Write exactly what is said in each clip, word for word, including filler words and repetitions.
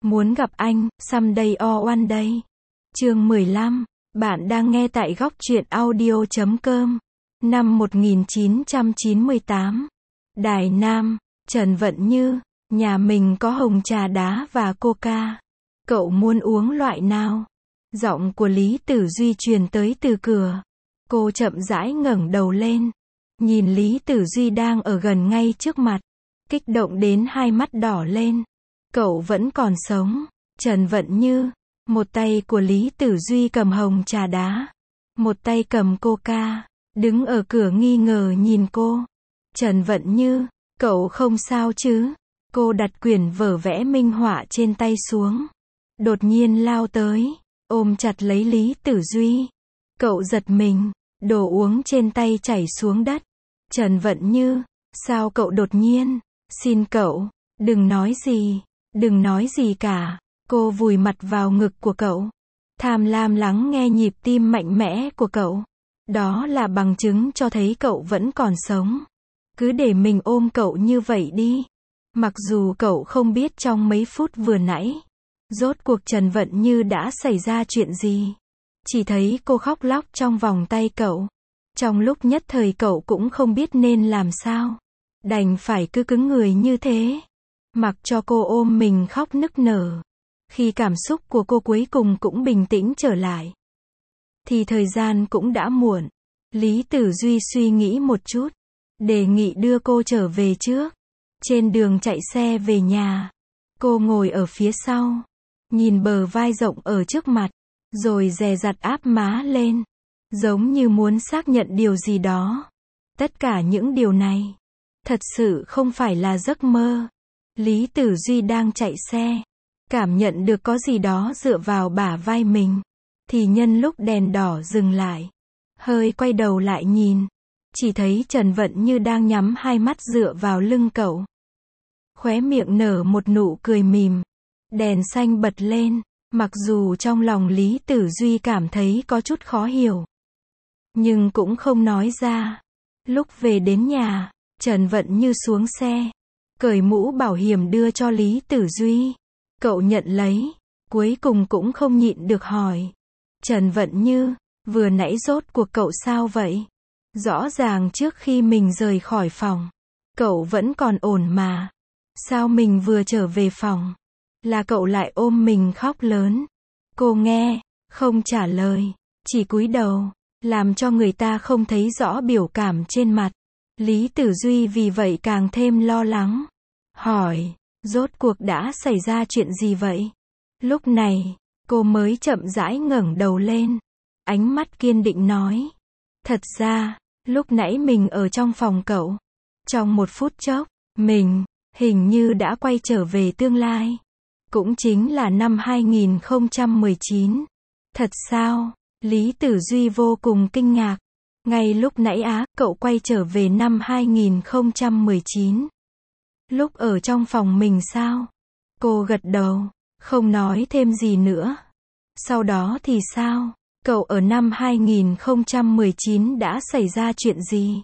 Muốn gặp anh, someday or one day. Chương mười lăm. Bạn đang nghe tại góc truyện audio chấm com. Năm một nghìn chín trăm chín mươi tám. Đài Nam, Trần Vận Như. Nhà mình có hồng trà đá và coca. Cậu muốn uống loại nào? Giọng của Lý Tử Duy truyền tới từ cửa. Cô chậm rãi ngẩng đầu lên. Nhìn Lý Tử Duy đang ở gần ngay trước mặt. Kích động đến hai mắt đỏ lên. Cậu vẫn còn sống. Trần Vận Như. Một tay của Lý Tử Duy cầm hồng trà đá. Một tay cầm coca. Đứng ở cửa nghi ngờ nhìn cô. Trần Vận Như. Cậu không sao chứ? Cô đặt quyển vở vẽ minh họa trên tay xuống. Đột nhiên lao tới. Ôm chặt lấy Lý Tử Duy. Cậu giật mình. Đồ uống trên tay chảy xuống đất. Trần Vận Như. Sao cậu đột nhiên? Xin cậu. Đừng nói gì. Đừng nói gì cả. Cô vùi mặt vào ngực của cậu. Tham lam lắng nghe nhịp tim mạnh mẽ của cậu. Đó là bằng chứng cho thấy cậu vẫn còn sống. Cứ để mình ôm cậu như vậy đi. Mặc dù cậu không biết trong mấy phút vừa nãy, rốt cuộc Trần Vận Như đã xảy ra chuyện gì. Chỉ thấy cô khóc lóc trong vòng tay cậu. Trong lúc nhất thời cậu cũng không biết nên làm sao. Đành phải cứ cứng người như thế. Mặc cho cô ôm mình khóc nức nở. Khi cảm xúc của cô cuối cùng cũng bình tĩnh trở lại, thì thời gian cũng đã muộn. Lý Tử Duy suy nghĩ một chút. Đề nghị đưa cô trở về trước. Trên đường chạy xe về nhà, cô ngồi ở phía sau. Nhìn bờ vai rộng ở trước mặt. Rồi dè dặt áp má lên. Giống như muốn xác nhận điều gì đó. Tất cả những điều này thật sự không phải là giấc mơ. Lý Tử Duy đang chạy xe. Cảm nhận được có gì đó dựa vào bả vai mình. Thì nhân lúc đèn đỏ dừng lại. Hơi quay đầu lại nhìn. Chỉ thấy Trần Vận Như đang nhắm hai mắt dựa vào lưng cậu. Khóe miệng nở một nụ cười mỉm. Đèn xanh bật lên. Mặc dù trong lòng Lý Tử Duy cảm thấy có chút khó hiểu, nhưng cũng không nói ra. Lúc về đến nhà, Trần Vận Như xuống xe. Cởi mũ bảo hiểm đưa cho Lý Tử Duy. Cậu nhận lấy. Cuối cùng cũng không nhịn được hỏi. Trần Vận Như, vừa nãy rốt cuộc cậu sao vậy? Rõ ràng trước khi mình rời khỏi phòng, cậu vẫn còn ổn mà. Sao mình vừa trở về phòng, là cậu lại ôm mình khóc lớn? Cô nghe, không trả lời, chỉ cúi đầu, làm cho người ta không thấy rõ biểu cảm trên mặt. Lý Tử Duy vì vậy càng thêm lo lắng. Hỏi, rốt cuộc đã xảy ra chuyện gì vậy? Lúc này, cô mới chậm rãi ngẩng đầu lên. Ánh mắt kiên định nói. Thật ra, lúc nãy mình ở trong phòng cậu. Trong một phút chốc, mình, hình như đã quay trở về tương lai. Cũng chính là năm hai nghìn không trăm mười chín. Thật sao? Lý Tử Duy vô cùng kinh ngạc. Ngay lúc nãy á, cậu quay trở về năm hai nghìn không trăm mười chín. Lúc ở trong phòng mình sao? Cô gật đầu, không nói thêm gì nữa. Sau đó thì sao? Cậu ở năm hai nghìn không trăm mười chín đã xảy ra chuyện gì?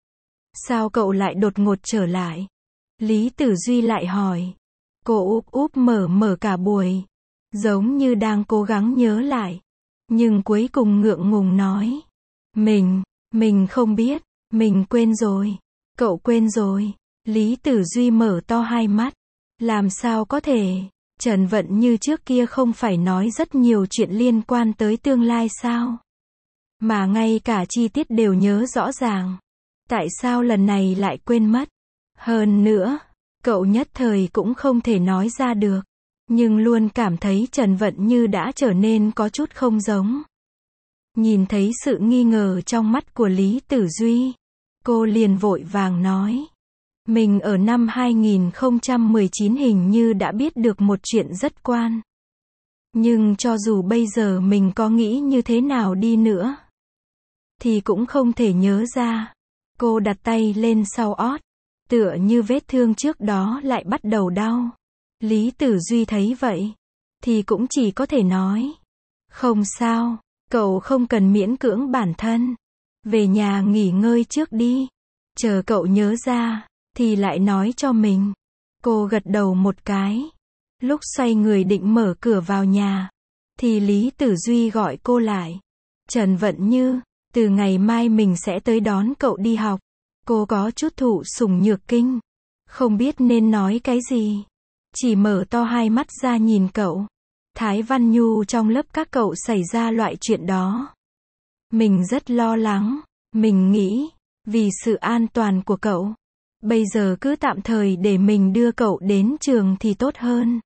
Sao cậu lại đột ngột trở lại? Lý Tử Duy lại hỏi. Cô úp úp mở mở cả buổi, giống như đang cố gắng nhớ lại. Nhưng cuối cùng ngượng ngùng nói. Mình, mình không biết, mình quên rồi. Cậu quên rồi. Lý Tử Duy mở to hai mắt. Làm sao có thể? Trần Vận Như trước kia không phải nói rất nhiều chuyện liên quan tới tương lai sao? Mà ngay cả chi tiết đều nhớ rõ ràng. Tại sao lần này lại quên mất? Hơn nữa, cậu nhất thời cũng không thể nói ra được. Nhưng luôn cảm thấy Trần Vận Như đã trở nên có chút không giống. Nhìn thấy sự nghi ngờ trong mắt của Lý Tử Duy, cô liền vội vàng nói. Mình ở năm hai nghìn không trăm mười chín hình như đã biết được một chuyện rất quan. Nhưng cho dù bây giờ mình có nghĩ như thế nào đi nữa, thì cũng không thể nhớ ra. Cô đặt tay lên sau ót. Tựa như vết thương trước đó lại bắt đầu đau. Lý Tử Duy thấy vậy, thì cũng chỉ có thể nói. Không sao, cậu không cần miễn cưỡng bản thân. Về nhà nghỉ ngơi trước đi. Chờ cậu nhớ ra, thì lại nói cho mình. Cô gật đầu một cái. Lúc xoay người định mở cửa vào nhà, thì Lý Tử Duy gọi cô lại. Trần Vận Như, từ ngày mai mình sẽ tới đón cậu đi học. Cô có chút thụ sủng nhược kinh, không biết nên nói cái gì. Chỉ mở to hai mắt ra nhìn cậu. Thái Văn Nhu trong lớp các cậu xảy ra loại chuyện đó. Mình rất lo lắng, mình nghĩ, vì sự an toàn của cậu, bây giờ cứ tạm thời để mình đưa cậu đến trường thì tốt hơn.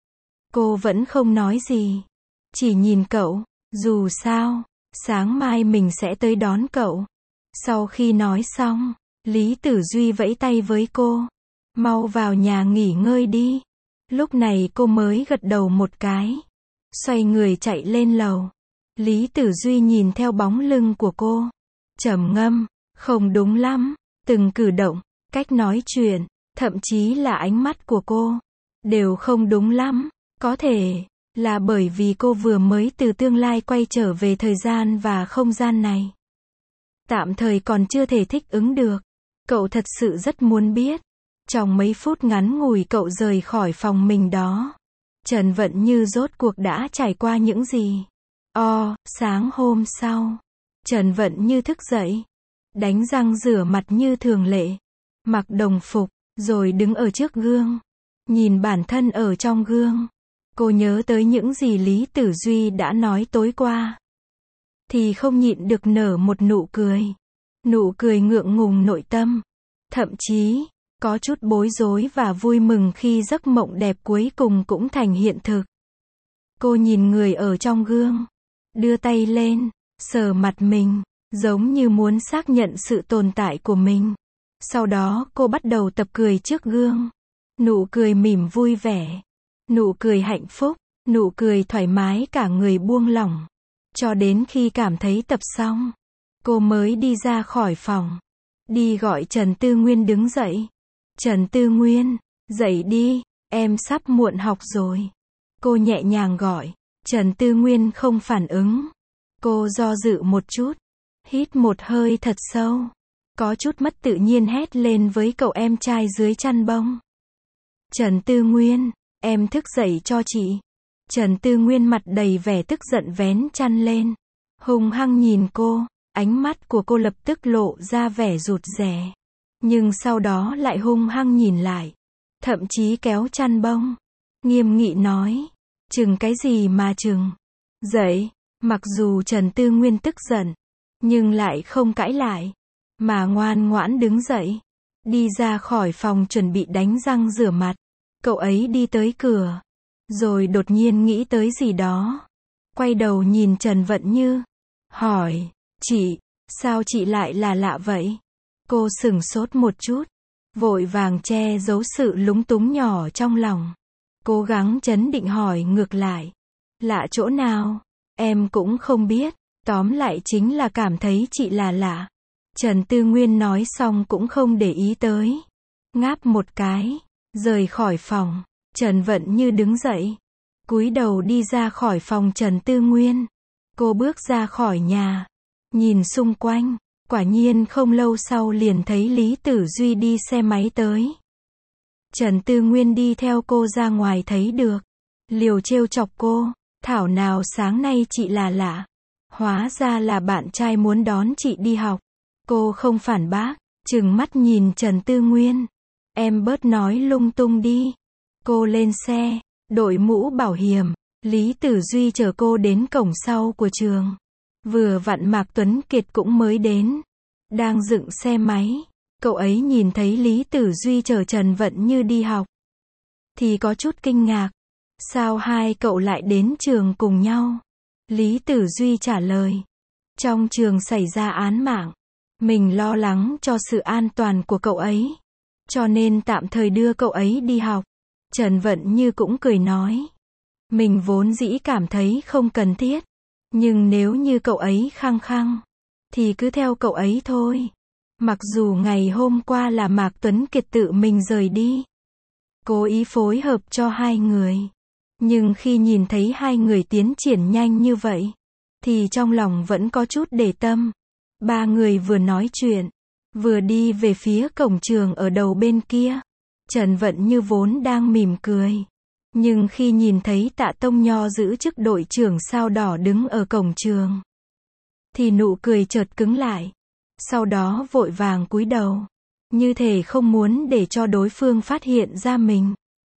Cô vẫn không nói gì, chỉ nhìn cậu, dù sao, sáng mai mình sẽ tới đón cậu. Sau khi nói xong, Lý Tử Duy vẫy tay với cô, mau vào nhà nghỉ ngơi đi. Lúc này cô mới gật đầu một cái, xoay người chạy lên lầu. Lý Tử Duy nhìn theo bóng lưng của cô, trầm ngâm, không đúng lắm, từng cử động, cách nói chuyện, thậm chí là ánh mắt của cô, đều không đúng lắm. Có thể là bởi vì cô vừa mới từ tương lai quay trở về thời gian và không gian này. Tạm thời còn chưa thể thích ứng được. Cậu thật sự rất muốn biết, trong mấy phút ngắn ngủi cậu rời khỏi phòng mình đó, Trần Vận Như rốt cuộc đã trải qua những gì. O, sáng hôm sau, Trần Vận Như thức dậy, đánh răng rửa mặt như thường lệ, mặc đồng phục, rồi đứng ở trước gương, nhìn bản thân ở trong gương. Cô nhớ tới những gì Lý Tử Duy đã nói tối qua, thì không nhịn được nở một nụ cười. Nụ cười ngượng ngùng nội tâm, thậm chí có chút bối rối và vui mừng khi giấc mộng đẹp cuối cùng cũng thành hiện thực. Cô nhìn người ở trong gương, đưa tay lên, sờ mặt mình, giống như muốn xác nhận sự tồn tại của mình. Sau đó cô bắt đầu tập cười trước gương. Nụ cười mỉm vui vẻ, nụ cười hạnh phúc, nụ cười thoải mái cả người buông lỏng. Cho đến khi cảm thấy tập xong, cô mới đi ra khỏi phòng, đi gọi Trần Tư Nguyên đứng dậy. Trần Tư Nguyên, dậy đi, em sắp muộn học rồi. Cô nhẹ nhàng gọi. Trần Tư Nguyên không phản ứng. Cô do dự một chút, hít một hơi thật sâu, có chút mất tự nhiên hét lên với cậu em trai dưới chăn bông. Trần Tư Nguyên, em thức dậy cho chị. Trần Tư Nguyên mặt đầy vẻ tức giận vén chăn lên, hung hăng nhìn cô. Ánh mắt của cô lập tức lộ ra vẻ rụt rè, nhưng sau đó lại hung hăng nhìn lại, thậm chí kéo chăn bông, nghiêm nghị nói, chừng cái gì mà chừng, dậy. Mặc dù Trần Tư Nguyên tức giận, nhưng lại không cãi lại, mà ngoan ngoãn đứng dậy, đi ra khỏi phòng chuẩn bị đánh răng rửa mặt. Cậu ấy đi tới cửa, rồi đột nhiên nghĩ tới gì đó, quay đầu nhìn Trần Vận Như, hỏi, chị, sao chị lại là lạ vậy? Cô sửng sốt một chút, vội vàng che giấu sự lúng túng nhỏ trong lòng, cố gắng trấn định hỏi ngược lại, lạ chỗ nào? Em cũng không biết, tóm lại chính là cảm thấy chị là lạ. Trần Tư Nguyên nói xong cũng không để ý tới, ngáp một cái, rời khỏi phòng. Trần Vận Như đứng dậy, cúi đầu đi ra khỏi phòng Trần Tư Nguyên. Cô bước ra khỏi nhà, nhìn xung quanh, quả nhiên không lâu sau liền thấy Lý Tử Duy đi xe máy tới. Trần Tư Nguyên đi theo cô ra ngoài thấy được, liều trêu chọc cô, thảo nào sáng nay chị là lạ, hóa ra là bạn trai muốn đón chị đi học. Cô không phản bác, trừng mắt nhìn Trần Tư Nguyên, em bớt nói lung tung đi. Cô lên xe, đội mũ bảo hiểm, Lý Tử Duy chở cô đến cổng sau của trường. Vừa vặn Mạc Tuấn Kiệt cũng mới đến, đang dựng xe máy. Cậu ấy nhìn thấy Lý Tử Duy chở Trần Vận Như đi học, thì có chút kinh ngạc. Sao hai cậu lại đến trường cùng nhau? Lý Tử Duy trả lời, trong trường xảy ra án mạng, mình lo lắng cho sự an toàn của cậu ấy, cho nên tạm thời đưa cậu ấy đi học. Trần Vận Như cũng cười nói, mình vốn dĩ cảm thấy không cần thiết, nhưng nếu như cậu ấy khăng khăng, thì cứ theo cậu ấy thôi. Mặc dù ngày hôm qua là Mạc Tuấn Kiệt tự mình rời đi, cố ý phối hợp cho hai người, nhưng khi nhìn thấy hai người tiến triển nhanh như vậy, thì trong lòng vẫn có chút để tâm. Ba người vừa nói chuyện, vừa đi về phía cổng trường ở đầu bên kia. Trần Vận Như vốn đang mỉm cười, Nhưng khi nhìn thấy Tạ Tông Nho giữ chức đội trưởng sao đỏ đứng ở cổng trường, thì nụ cười chợt cứng lại. Sau đó vội vàng cúi đầu, như thể không muốn để cho đối phương phát hiện ra mình.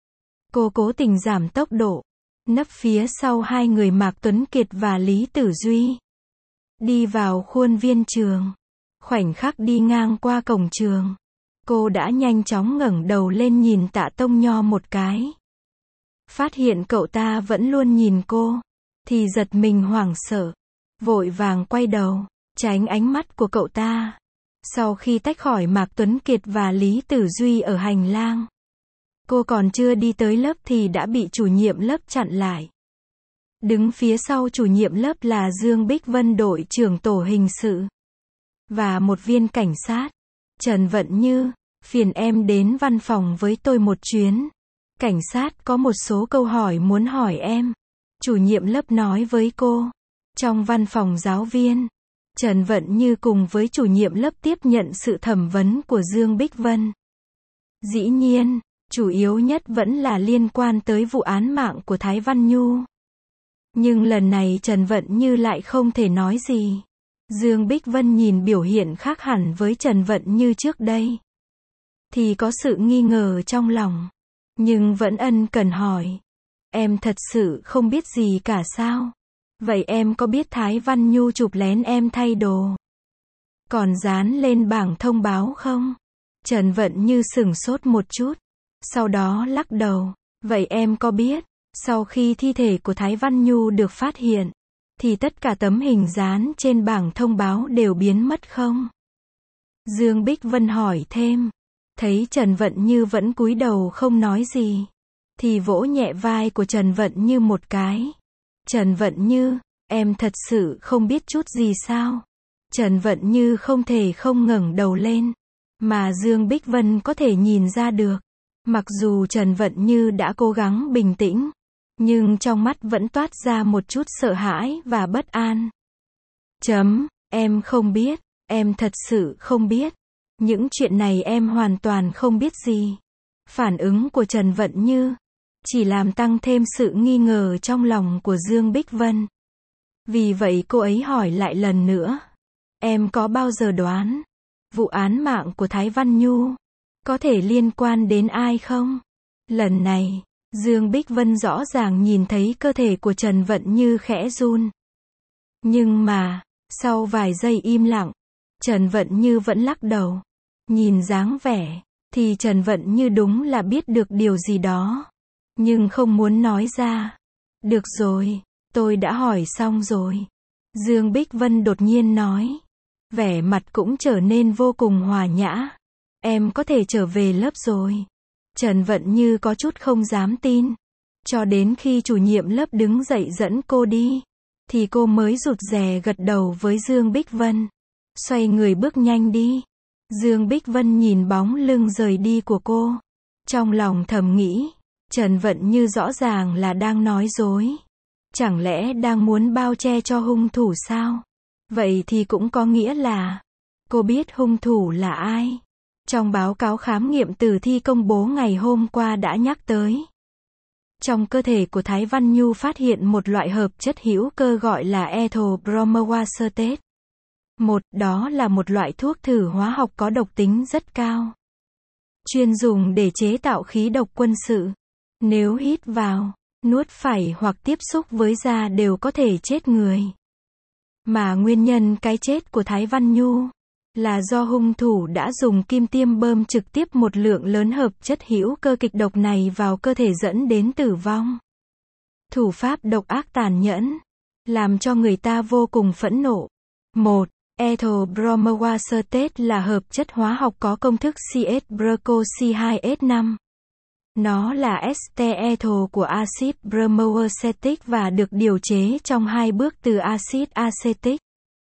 Cô cố tình giảm tốc độ, nấp phía sau hai người Mạc Tuấn Kiệt và Lý Tử Duy. Đi vào khuôn viên trường. Khoảnh khắc đi ngang qua cổng trường, cô đã nhanh chóng ngẩng đầu lên nhìn Tạ Tông Nho một cái. Phát hiện cậu ta vẫn luôn nhìn cô, thì giật mình hoảng sợ, vội vàng quay đầu, tránh ánh mắt của cậu ta. Sau khi tách khỏi Mạc Tuấn Kiệt và Lý Tử Duy ở hành lang, cô còn chưa đi tới lớp thì đã bị chủ nhiệm lớp chặn lại. Đứng phía sau chủ nhiệm lớp là Dương Bích Vân, đội trưởng tổ hình sự, và một viên cảnh sát. Trần Vận Như, phiền em đến văn phòng với tôi một chuyến. Cảnh sát có một số câu hỏi muốn hỏi em. Chủ nhiệm lớp nói với cô. Trong văn phòng giáo viên, Trần Vận Như cùng với chủ nhiệm lớp tiếp nhận sự thẩm vấn của Dương Bích Vân. Dĩ nhiên, chủ yếu nhất vẫn là liên quan tới vụ án mạng của Thái Văn Nhu. Nhưng lần này Trần Vận Như lại không thể nói gì. Dương Bích Vân nhìn biểu hiện khác hẳn với Trần Vận Như trước đây, thì có sự nghi ngờ trong lòng, nhưng vẫn ân cần hỏi. Em thật sự không biết gì cả sao? Vậy em có biết Thái Văn Nhu chụp lén em thay đồ, còn dán lên bảng thông báo không? Trần Vận Như sửng sốt một chút, sau đó lắc đầu. Vậy em có biết, sau khi thi thể của Thái Văn Nhu được phát hiện, thì tất cả tấm hình dán trên bảng thông báo đều biến mất không? Dương Bích Vân hỏi thêm. Thấy Trần Vận Như vẫn cúi đầu không nói gì, thì vỗ nhẹ vai của Trần Vận Như một cái. Trần Vận Như, em thật sự không biết chút gì sao? Trần Vận Như không thể không ngẩng đầu lên, mà Dương Bích Vân có thể nhìn ra được. Mặc dù Trần Vận Như đã cố gắng bình tĩnh, nhưng trong mắt vẫn toát ra một chút sợ hãi và bất an. Chấm, em không biết, em thật sự không biết. Những chuyện này em hoàn toàn không biết gì. Phản ứng của Trần Vận Như chỉ làm tăng thêm sự nghi ngờ trong lòng của Dương Bích Vân. Vì vậy cô ấy hỏi lại lần nữa. Em có bao giờ đoán, vụ án mạng của Thái Văn Nhu có thể liên quan đến ai không? Lần này, Dương Bích Vân rõ ràng nhìn thấy cơ thể của Trần Vận Như khẽ run. Nhưng mà, sau vài giây im lặng, Trần Vận Như vẫn lắc đầu. Nhìn dáng vẻ, thì Trần Vận Như đúng là biết được điều gì đó, nhưng không muốn nói ra. Được rồi, tôi đã hỏi xong rồi. Dương Bích Vân đột nhiên nói. Vẻ mặt cũng trở nên vô cùng hòa nhã. Em có thể trở về lớp rồi. Trần Vận Như có chút không dám tin. Cho đến khi chủ nhiệm lớp đứng dậy dẫn cô đi, thì cô mới rụt rè gật đầu với Dương Bích Vân. Xoay người bước nhanh đi. Dương Bích Vân nhìn bóng lưng rời đi của cô. Trong lòng thầm nghĩ, Trần Vận Như rõ ràng là đang nói dối. Chẳng lẽ đang muốn bao che cho hung thủ sao? Vậy thì cũng có nghĩa là, cô biết hung thủ là ai. Trong báo cáo khám nghiệm tử thi công bố ngày hôm qua đã nhắc tới. Trong cơ thể của Thái Văn Nhu phát hiện một loại hợp chất hữu cơ gọi là ethyl bromoacetate. Một, đó là một loại thuốc thử hóa học có độc tính rất cao, chuyên dùng để chế tạo khí độc quân sự. Nếu hít vào, nuốt phải hoặc tiếp xúc với da đều có thể chết người. Mà nguyên nhân cái chết của Thái Văn Nhu là do hung thủ đã dùng kim tiêm bơm trực tiếp một lượng lớn hợp chất hữu cơ kịch độc này vào cơ thể dẫn đến tử vong. Thủ pháp độc ác tàn nhẫn, làm cho người ta vô cùng phẫn nộ. Một. Ethyl bromoacetate là hợp chất hóa học có công thức C H broco C hai S năm. Nó là ester ethyl của axit bromoacetic và được điều chế trong hai bước từ axit acetic.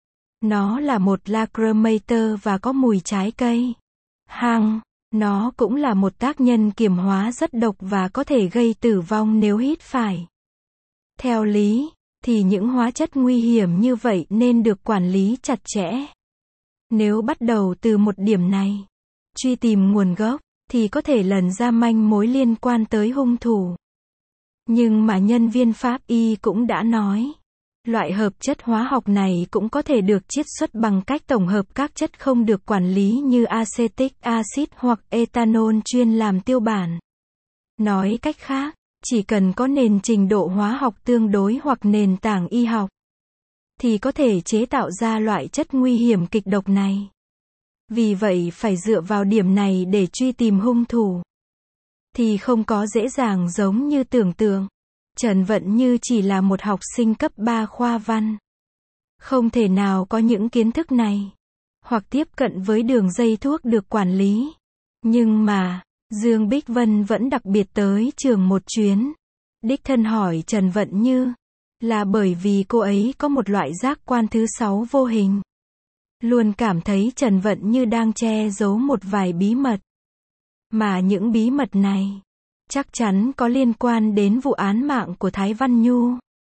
Nó là một lachramator và có mùi trái cây. Hăng, nó cũng là một tác nhân kiềm hóa rất độc và có thể gây tử vong nếu hít phải. Theo lý, thì những hóa chất nguy hiểm như vậy nên được quản lý chặt chẽ. Nếu bắt đầu từ một điểm này, truy tìm nguồn gốc, thì có thể lần ra manh mối liên quan tới hung thủ. Nhưng mà nhân viên pháp y cũng đã nói, loại hợp chất hóa học này cũng có thể được chiết xuất bằng cách tổng hợp các chất không được quản lý như acetic acid hoặc ethanol chuyên làm tiêu bản. Nói cách khác, chỉ cần có nền trình độ hóa học tương đối hoặc nền tảng y học, thì có thể chế tạo ra loại chất nguy hiểm kịch độc này. Vì vậy phải dựa vào điểm này để truy tìm hung thủ. Thì không có dễ dàng giống như tưởng tượng. Trần Vận Như chỉ là một học sinh cấp ba khoa văn. Không thể nào có những kiến thức này. Hoặc tiếp cận với đường dây thuốc được quản lý. Nhưng mà, Dương Bích Vân vẫn đặc biệt tới trường một chuyến. Đích thân hỏi Trần Vận Như. Là bởi vì cô ấy có một loại giác quan thứ sáu vô hình. Luôn cảm thấy Trần Vận Như đang che giấu một vài bí mật. Mà những bí mật này chắc chắn có liên quan đến vụ án mạng của Thái Văn Nhu.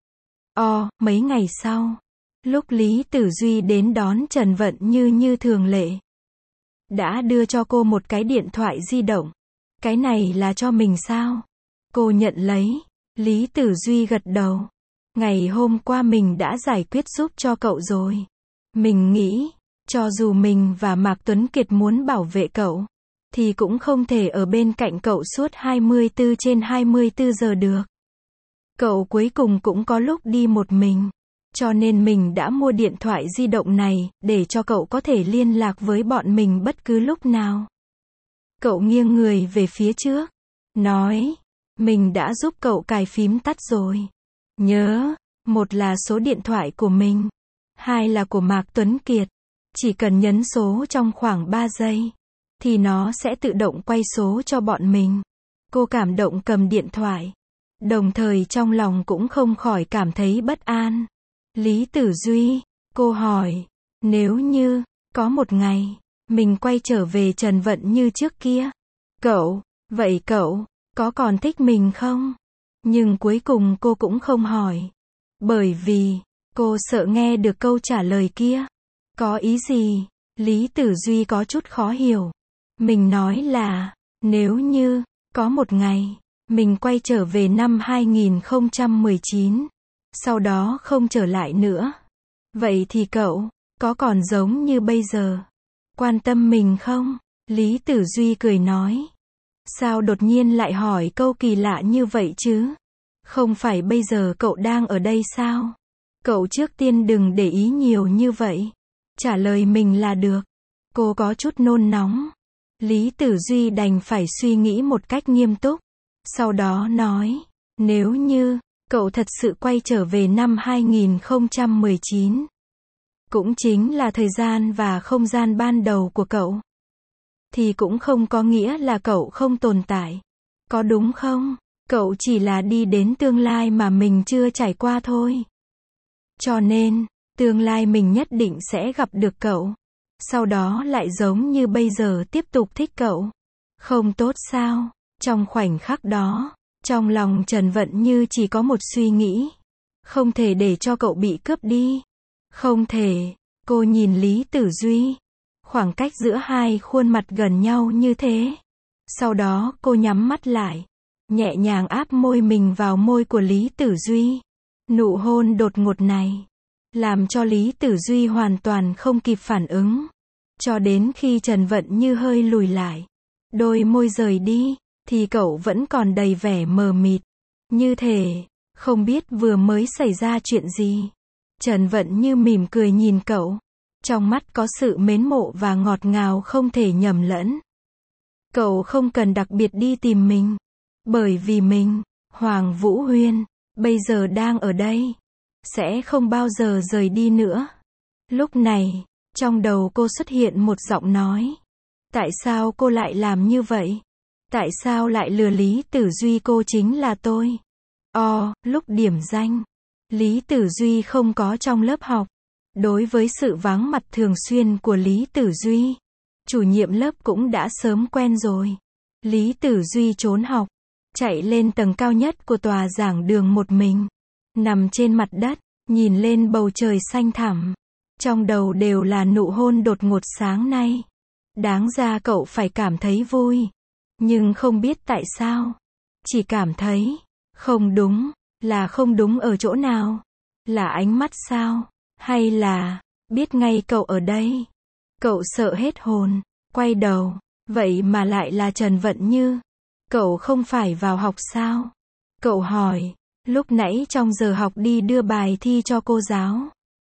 O, mấy ngày sau, lúc Lý Tử Duy đến đón Trần Vận Như như thường lệ, đã đưa cho cô một cái điện thoại di động. Cái này là cho mình sao? Cô nhận lấy. Lý Tử Duy gật đầu. Ngày hôm qua mình đã giải quyết giúp cho cậu rồi. Mình nghĩ, cho dù mình và Mạc Tuấn Kiệt muốn bảo vệ cậu, thì cũng không thể ở bên cạnh cậu suốt hai mươi tư trên hai mươi tư giờ được. Cậu cuối cùng cũng có lúc đi một mình. Cho nên mình đã mua điện thoại di động này, để cho cậu có thể liên lạc với bọn mình bất cứ lúc nào. Cậu nghiêng người về phía trước. Nói, mình đã giúp cậu cài phím tắt rồi. Nhớ, một là số điện thoại của mình. Hai là của Mạc Tuấn Kiệt. Chỉ cần nhấn số trong khoảng ba giây. Thì nó sẽ tự động quay số cho bọn mình. Cô cảm động cầm điện thoại. Đồng thời trong lòng cũng không khỏi cảm thấy bất an. Lý Tử Duy, cô hỏi, nếu như, có một ngày, mình quay trở về Trần Vận Như trước kia. Cậu, vậy cậu, có còn thích mình không? Nhưng cuối cùng cô cũng không hỏi. Bởi vì, cô sợ nghe được câu trả lời kia. Có ý gì? Lý Tử Duy có chút khó hiểu. Mình nói là, nếu như, có một ngày, mình quay trở về năm hai nghìn không trăm mười chín, sau đó không trở lại nữa. Vậy thì cậu, có còn giống như bây giờ, quan tâm mình không? Lý Tử Duy cười nói. Sao đột nhiên lại hỏi câu kỳ lạ như vậy chứ? Không phải bây giờ cậu đang ở đây sao? Cậu trước tiên đừng để ý nhiều như vậy. Trả lời mình là được. Cô có chút nôn nóng. Lý Tử Duy đành phải suy nghĩ một cách nghiêm túc. Sau đó nói, nếu như, cậu thật sự quay trở về năm hai nghìn không trăm mười chín. Cũng chính là thời gian và không gian ban đầu của cậu. Thì cũng không có nghĩa là cậu không tồn tại. Có đúng không? Cậu chỉ là đi đến tương lai mà mình chưa trải qua thôi. Cho nên, tương lai mình nhất định sẽ gặp được cậu. Sau đó lại giống như bây giờ tiếp tục thích cậu. Không tốt sao? Trong khoảnh khắc đó, trong lòng Trần Vận Như chỉ có một suy nghĩ. Không thể để cho cậu bị cướp đi. Không thể. Cô nhìn Lý Tử Duy. Khoảng cách giữa hai khuôn mặt gần nhau như thế. Sau đó cô nhắm mắt lại. Nhẹ nhàng áp môi mình vào môi của Lý Tử Duy. Nụ hôn đột ngột này làm cho Lý Tử Duy hoàn toàn không kịp phản ứng. Cho đến khi Trần Vận Như hơi lùi lại, đôi môi rời đi, thì cậu vẫn còn đầy vẻ mờ mịt. Như thể, không biết vừa mới xảy ra chuyện gì. Trần Vận Như mỉm cười nhìn cậu. Trong mắt có sự mến mộ và ngọt ngào không thể nhầm lẫn. Cậu không cần đặc biệt đi tìm mình. Bởi vì mình, Hoàng Vũ Huyên, bây giờ đang ở đây. Sẽ không bao giờ rời đi nữa. Lúc này, trong đầu cô xuất hiện một giọng nói. Tại sao cô lại làm như vậy? Tại sao lại lừa Lý Tử Duy? Cô chính là tôi. O, lúc điểm danh, Lý Tử Duy không có trong lớp học. Đối với sự vắng mặt thường xuyên của Lý Tử Duy, chủ nhiệm lớp cũng đã sớm quen rồi. Lý Tử Duy trốn học, chạy lên tầng cao nhất của tòa giảng đường một mình. Nằm trên mặt đất, nhìn lên bầu trời xanh thẳm. Trong đầu đều là nụ hôn đột ngột sáng nay. Đáng ra cậu phải cảm thấy vui. Nhưng không biết tại sao. Chỉ cảm thấy Không đúng, là không đúng ở chỗ nào? Là ánh mắt sao? Hay là, biết ngay cậu ở đây? Cậu sợ hết hồn, quay đầu, vậy mà lại là Trần Vận Như. Cậu không phải vào học sao? Cậu hỏi, lúc nãy trong giờ học đi đưa bài thi cho cô giáo.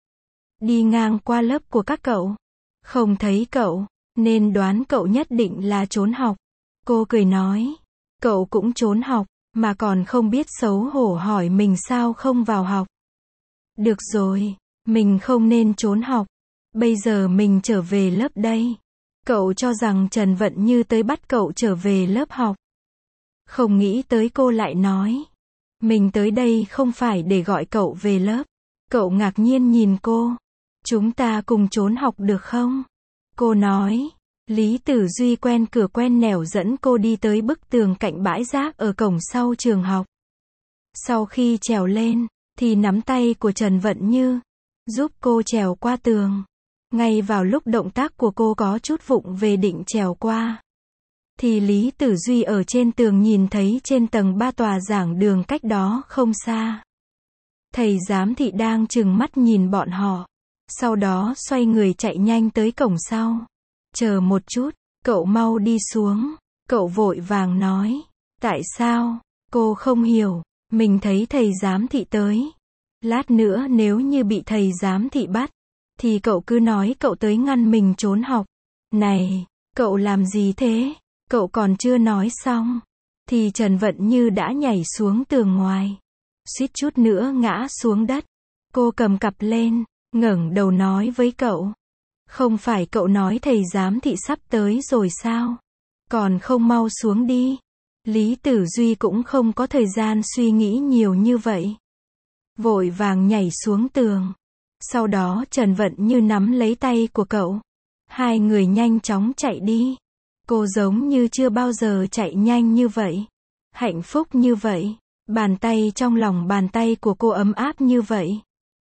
Đi ngang qua lớp của các cậu, không thấy cậu, nên đoán cậu nhất định là trốn học. Cô cười nói, cậu cũng trốn học, mà còn không biết xấu hổ hỏi mình sao không vào học. Được rồi, mình không nên trốn học. Bây giờ mình trở về lớp đây. Cậu cho rằng Trần Vận Như tới bắt cậu trở về lớp học. Không nghĩ tới cô lại nói, mình tới đây không phải để gọi cậu về lớp. Cậu ngạc nhiên nhìn cô. Chúng ta cùng trốn học được không? Cô nói. Lý Tử Duy quen cửa quen nẻo dẫn cô đi tới bức tường cạnh bãi rác ở cổng sau trường học. Sau khi trèo lên, thì nắm tay của Trần Vận Như, giúp cô trèo qua tường. Ngay vào lúc động tác của cô có chút vụng về định trèo qua, thì Lý Tử Duy ở trên tường nhìn thấy trên tầng ba tòa giảng đường cách đó không xa. Thầy giám thị đang trừng mắt nhìn bọn họ. Sau đó xoay người chạy nhanh tới cổng sau. Chờ một chút, cậu mau đi xuống. Cậu vội vàng nói. Tại sao? Cô không hiểu. Mình thấy thầy giám thị tới. Lát nữa nếu như bị thầy giám thị bắt, thì cậu cứ nói cậu tới ngăn mình trốn học. Này, cậu làm gì thế? Cậu còn chưa nói xong, thì Trần Vận Như đã nhảy xuống tường ngoài. Suýt chút nữa ngã xuống đất. Cô cầm cặp lên, ngẩng đầu nói với cậu. Không phải cậu nói thầy giám thị sắp tới rồi sao? Còn không mau xuống đi. Lý Tử Duy cũng không có thời gian suy nghĩ nhiều như vậy. Vội vàng nhảy xuống tường. Sau đó Trần Vận Như nắm lấy tay của cậu. Hai người nhanh chóng chạy đi. Cô giống như chưa bao giờ chạy nhanh như vậy. Hạnh phúc như vậy. Bàn tay trong lòng bàn tay của cô ấm áp như vậy.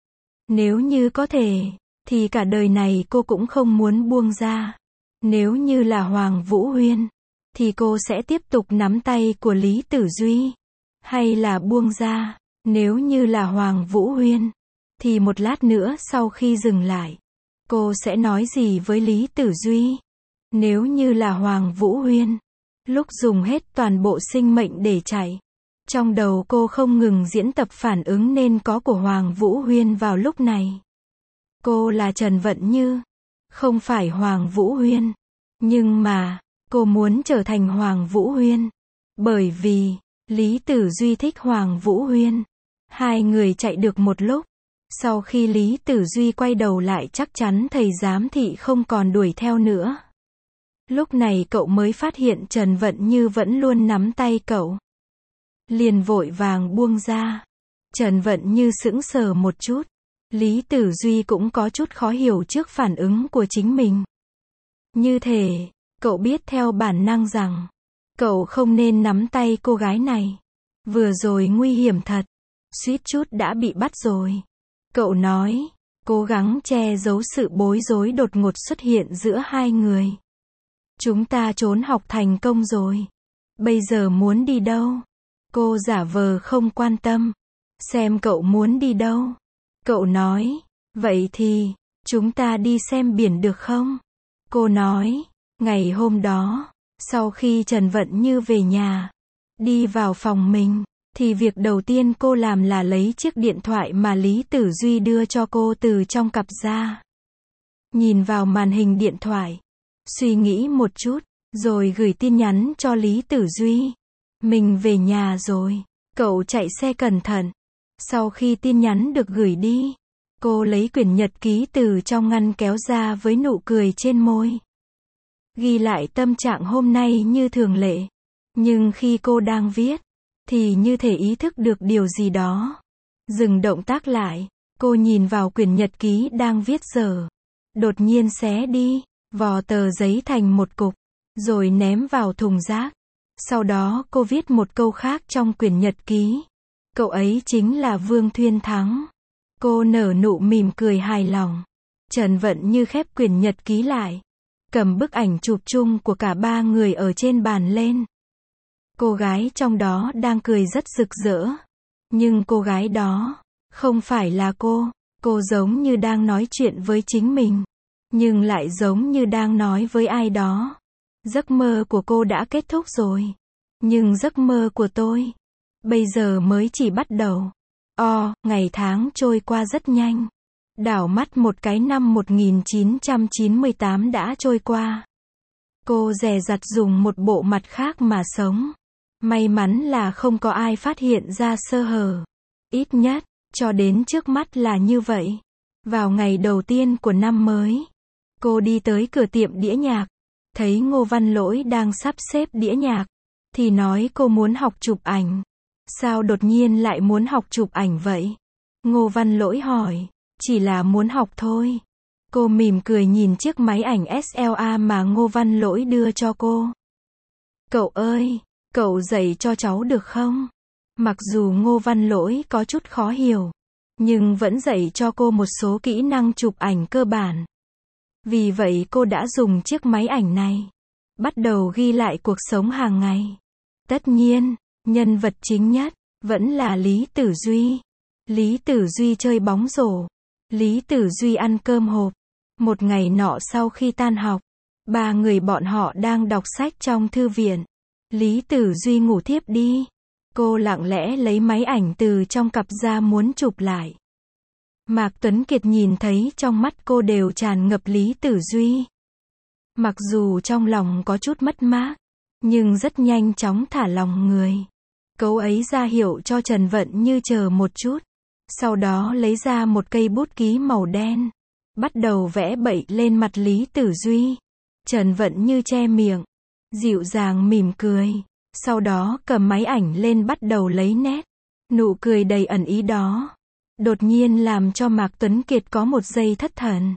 Nếu như có thể, thì cả đời này cô cũng không muốn buông ra. Nếu như là Hoàng Vũ Huyên, thì cô sẽ tiếp tục nắm tay của Lý Tử Duy. Hay là buông ra. Nếu như là Hoàng Vũ Huyên, thì một lát nữa sau khi dừng lại, cô sẽ nói gì với Lý Tử Duy? Nếu như là Hoàng Vũ Huyên, lúc dùng hết toàn bộ sinh mệnh để chạy, trong đầu cô không ngừng diễn tập phản ứng nên có của Hoàng Vũ Huyên vào lúc này. Cô là Trần Vận Như, không phải Hoàng Vũ Huyên. Nhưng mà, cô muốn trở thành Hoàng Vũ Huyên. Bởi vì, Lý Tử Duy thích Hoàng Vũ Huyên. Hai người chạy được một lúc. Sau khi Lý Tử Duy quay đầu lại chắc chắn thầy giám thị không còn đuổi theo nữa. Lúc này cậu mới phát hiện Trần Vận Như vẫn luôn nắm tay cậu. Liền vội vàng buông ra. Trần Vận Như sững sờ một chút. Lý Tử Duy cũng có chút khó hiểu trước phản ứng của chính mình. Như thể, cậu biết theo bản năng rằng, cậu không nên nắm tay cô gái này. Vừa rồi nguy hiểm thật. Suýt chút đã bị bắt rồi. Cậu nói, cố gắng che giấu sự bối rối đột ngột xuất hiện giữa hai người. Chúng ta trốn học thành công rồi. Bây giờ muốn đi đâu? Cô giả vờ không quan tâm. Xem cậu muốn đi đâu? Cậu nói, vậy thì, chúng ta đi xem biển được không? Cô nói, ngày hôm đó, sau khi Trần Vận Như về nhà, đi vào phòng mình, thì việc đầu tiên cô làm là lấy chiếc điện thoại mà Lý Tử Duy đưa cho cô từ trong cặp ra. Nhìn vào màn hình điện thoại, suy nghĩ một chút, rồi gửi tin nhắn cho Lý Tử Duy. Mình về nhà rồi, cậu chạy xe cẩn thận. Sau khi tin nhắn được gửi đi, cô lấy quyển nhật ký từ trong ngăn kéo ra với nụ cười trên môi. Ghi lại tâm trạng hôm nay như thường lệ. Nhưng khi cô đang viết, thì như thể ý thức được điều gì đó. Dừng động tác lại, cô nhìn vào quyển nhật ký đang viết dở. Đột nhiên xé đi, vò tờ giấy thành một cục, rồi ném vào thùng rác. Sau đó cô viết một câu khác trong quyển nhật ký. Cậu ấy chính là Vương Thuyên Thắng. Cô nở nụ mỉm cười hài lòng. Trần Vận Như khép quyển nhật ký lại, cầm bức ảnh chụp chung của cả ba người ở trên bàn lên. cô gái trong đó đang cười rất rực rỡ. Nhưng cô gái đó không phải là cô. Cô giống như đang nói chuyện với chính mình, nhưng lại giống như đang nói với ai đó. Giấc mơ của cô đã kết thúc rồi, nhưng giấc mơ của tôi bây giờ mới chỉ bắt đầu. O, ngày tháng trôi qua rất nhanh. Đảo mắt một cái năm một nghìn chín trăm chín mươi tám đã trôi qua. Cô dè dặt dùng một bộ mặt khác mà sống. May mắn là không có ai phát hiện ra sơ hở. Ít nhất, cho đến trước mắt là như vậy. Vào ngày đầu tiên của năm mới, cô đi tới cửa tiệm đĩa nhạc, thấy Ngô Văn Lỗi đang sắp xếp đĩa nhạc, thì nói cô muốn học chụp ảnh. Sao đột nhiên lại muốn học chụp ảnh vậy? Ngô Văn Lỗi hỏi. Chỉ là muốn học thôi. Cô mỉm cười nhìn chiếc máy ảnh ét lờ a mà Ngô Văn Lỗi đưa cho cô. Cậu ơi, cậu dạy cho cháu được không? Mặc dù Ngô Văn Lỗi có chút khó hiểu, nhưng vẫn dạy cho cô một số kỹ năng chụp ảnh cơ bản. Vì vậy cô đã dùng chiếc máy ảnh này, bắt đầu ghi lại cuộc sống hàng ngày. Tất nhiên, nhân vật chính nhất vẫn là Lý Tử Duy. Lý Tử Duy chơi bóng rổ. Lý Tử Duy ăn cơm hộp. Một ngày nọ sau khi tan học, ba người bọn họ đang đọc sách trong thư viện. Lý Tử Duy ngủ thiếp đi. Cô lặng lẽ lấy máy ảnh từ trong cặp ra muốn chụp lại. Mạc Tuấn Kiệt nhìn thấy trong mắt cô đều tràn ngập Lý Tử Duy. Mặc dù trong lòng có chút mất mát, nhưng rất nhanh chóng thả lòng người. Cậu ấy ra hiệu cho Trần Vận Như chờ một chút. Sau đó lấy ra một cây bút ký màu đen, bắt đầu vẽ bậy lên mặt Lý Tử Duy. Trần Vận Như che miệng, dịu dàng mỉm cười, sau đó cầm máy ảnh lên bắt đầu lấy nét. Nụ cười đầy ẩn ý đó đột nhiên làm cho Mạc Tuấn Kiệt có một giây thất thần.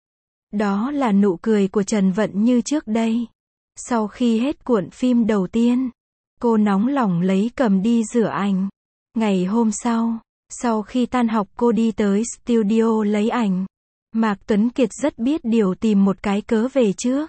Đó là nụ cười của Trần Vận Như trước đây. Sau khi hết cuộn phim đầu tiên, cô nóng lòng lấy cầm đi rửa ảnh. Ngày hôm sau, sau khi tan học cô đi tới studio lấy ảnh. Mạc Tuấn Kiệt rất biết điều tìm một cái cớ về trước.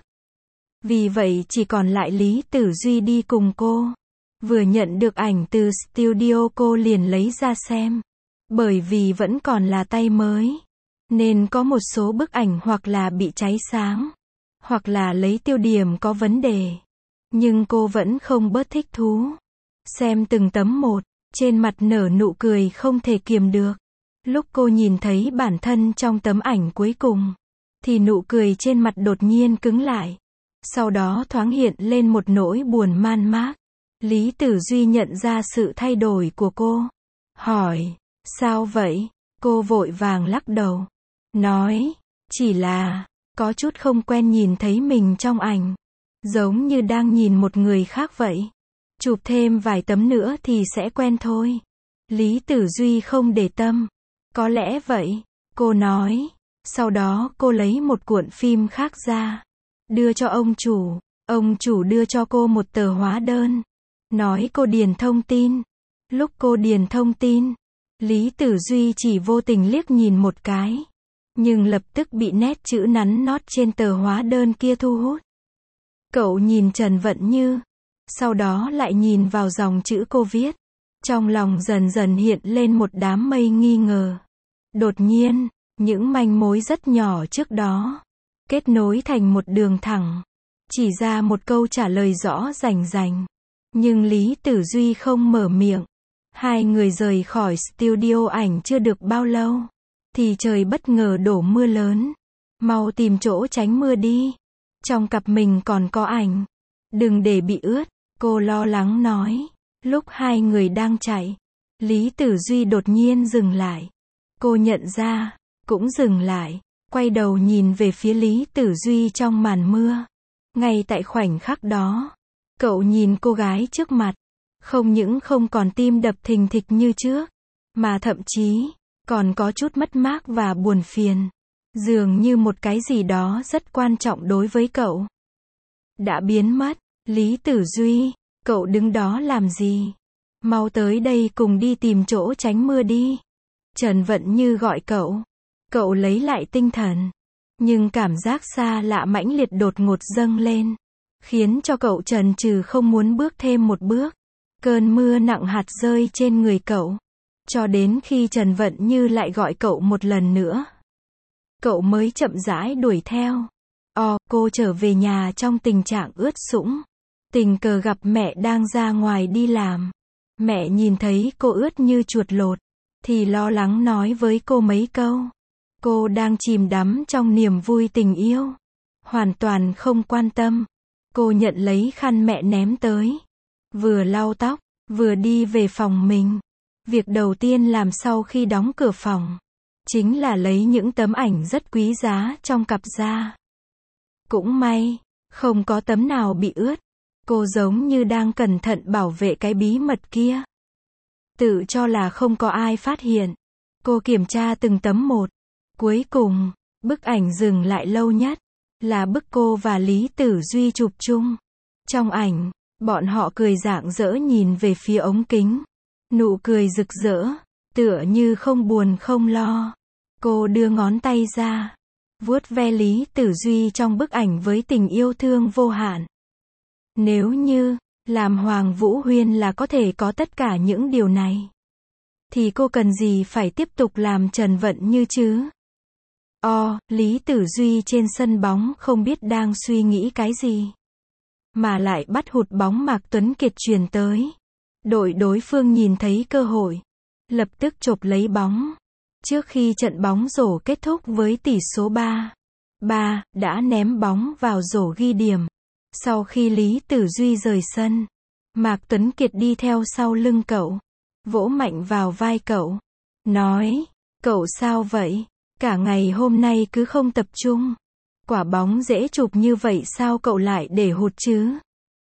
Vì vậy chỉ còn lại Lý Tử Duy đi cùng cô. Vừa nhận được ảnh từ studio cô liền lấy ra xem. Bởi vì vẫn còn là tay mới, nên có một số bức ảnh hoặc là bị cháy sáng, hoặc là lấy tiêu điểm có vấn đề. Nhưng cô vẫn không bớt thích thú. Xem từng tấm một, trên mặt nở nụ cười không thể kiềm được. Lúc cô nhìn thấy bản thân trong tấm ảnh cuối cùng, thì nụ cười trên mặt đột nhiên cứng lại. Sau đó thoáng hiện lên một nỗi buồn man mác. Lý Tử Duy nhận ra sự thay đổi của cô. Hỏi, sao vậy? Cô vội vàng lắc đầu. Nói, chỉ là, có chút không quen nhìn thấy mình trong ảnh. Giống như đang nhìn một người khác vậy. Chụp thêm vài tấm nữa thì sẽ quen thôi. Lý Tử Duy không để tâm. Có lẽ vậy, cô nói. Sau đó cô lấy một cuộn phim khác ra, đưa cho ông chủ. Ông chủ đưa cho cô một tờ hóa đơn, nói cô điền thông tin. Lúc cô điền thông tin, Lý Tử Duy chỉ vô tình liếc nhìn một cái, nhưng lập tức bị nét chữ nắn nót trên tờ hóa đơn kia thu hút. Cậu nhìn Trần Vận Như, sau đó lại nhìn vào dòng chữ cô viết. Trong lòng dần dần hiện lên một đám mây nghi ngờ. Đột nhiên, những manh mối rất nhỏ trước đó kết nối thành một đường thẳng, chỉ ra một câu trả lời rõ rành rành. Nhưng Lý Tử Duy không mở miệng. Hai người rời khỏi studio ảnh chưa được bao lâu, thì trời bất ngờ đổ mưa lớn. Mau tìm chỗ tránh mưa đi. Trong cặp mình còn có ảnh. Đừng để bị ướt, cô lo lắng nói. Lúc hai người đang chạy, Lý Tử Duy đột nhiên dừng lại. Cô nhận ra, cũng dừng lại, quay đầu nhìn về phía Lý Tử Duy trong màn mưa. Ngay tại khoảnh khắc đó, cậu nhìn cô gái trước mặt, không những không còn tim đập thình thịch như trước, mà thậm chí còn có chút mất mát và buồn phiền. Dường như một cái gì đó rất quan trọng đối với cậu đã biến mất. Lý Tử Duy, cậu đứng đó làm gì? Mau tới đây cùng đi tìm chỗ tránh mưa đi. Trần Vận Như gọi cậu. Cậu lấy lại tinh thần. Nhưng cảm giác xa lạ mãnh liệt đột ngột dâng lên, khiến cho cậu chần chừ không muốn bước thêm một bước. Cơn mưa nặng hạt rơi trên người cậu. Cho đến khi Trần Vận Như lại gọi cậu một lần nữa. Cậu mới chậm rãi đuổi theo. O, cô trở về nhà trong tình trạng ướt sũng. Tình cờ gặp mẹ đang ra ngoài đi làm. Mẹ nhìn thấy cô ướt như chuột lột, thì lo lắng nói với cô mấy câu. Cô đang chìm đắm trong niềm vui tình yêu. Hoàn toàn không quan tâm. Cô nhận lấy khăn mẹ ném tới. Vừa lau tóc, vừa đi về phòng mình. Việc đầu tiên làm sau khi đóng cửa phòng, chính là lấy những tấm ảnh rất quý giá trong cặp ra. Cũng may, không có tấm nào bị ướt. Cô giống như đang cẩn thận bảo vệ cái bí mật kia. Tự cho là không có ai phát hiện. Cô kiểm tra từng tấm một. Cuối cùng, bức ảnh dừng lại lâu nhất, là bức cô và Lý Tử Duy chụp chung. Trong ảnh, bọn họ cười rạng rỡ nhìn về phía ống kính. Nụ cười rực rỡ, tựa như không buồn không lo. Cô đưa ngón tay ra, vuốt ve Lý Tử Duy trong bức ảnh với tình yêu thương vô hạn. Nếu như, làm Hoàng Vũ Huyên là có thể có tất cả những điều này, thì cô cần gì phải tiếp tục làm Trần Vận Như chứ? O, Lý Tử Duy trên sân bóng không biết đang suy nghĩ cái gì, mà lại bắt hụt bóng Mạc Tuấn Kiệt chuyền tới. Đội đối phương nhìn thấy cơ hội, lập tức chộp lấy bóng. Trước khi trận bóng rổ kết thúc với tỷ số ba ba, đã ném bóng vào rổ ghi điểm. Sau khi Lý Tử Duy rời sân, Mạc Tuấn Kiệt đi theo sau lưng cậu, vỗ mạnh vào vai cậu, nói, cậu sao vậy? Cả ngày hôm nay cứ không tập trung. Quả bóng dễ chụp như vậy sao cậu lại để hụt chứ?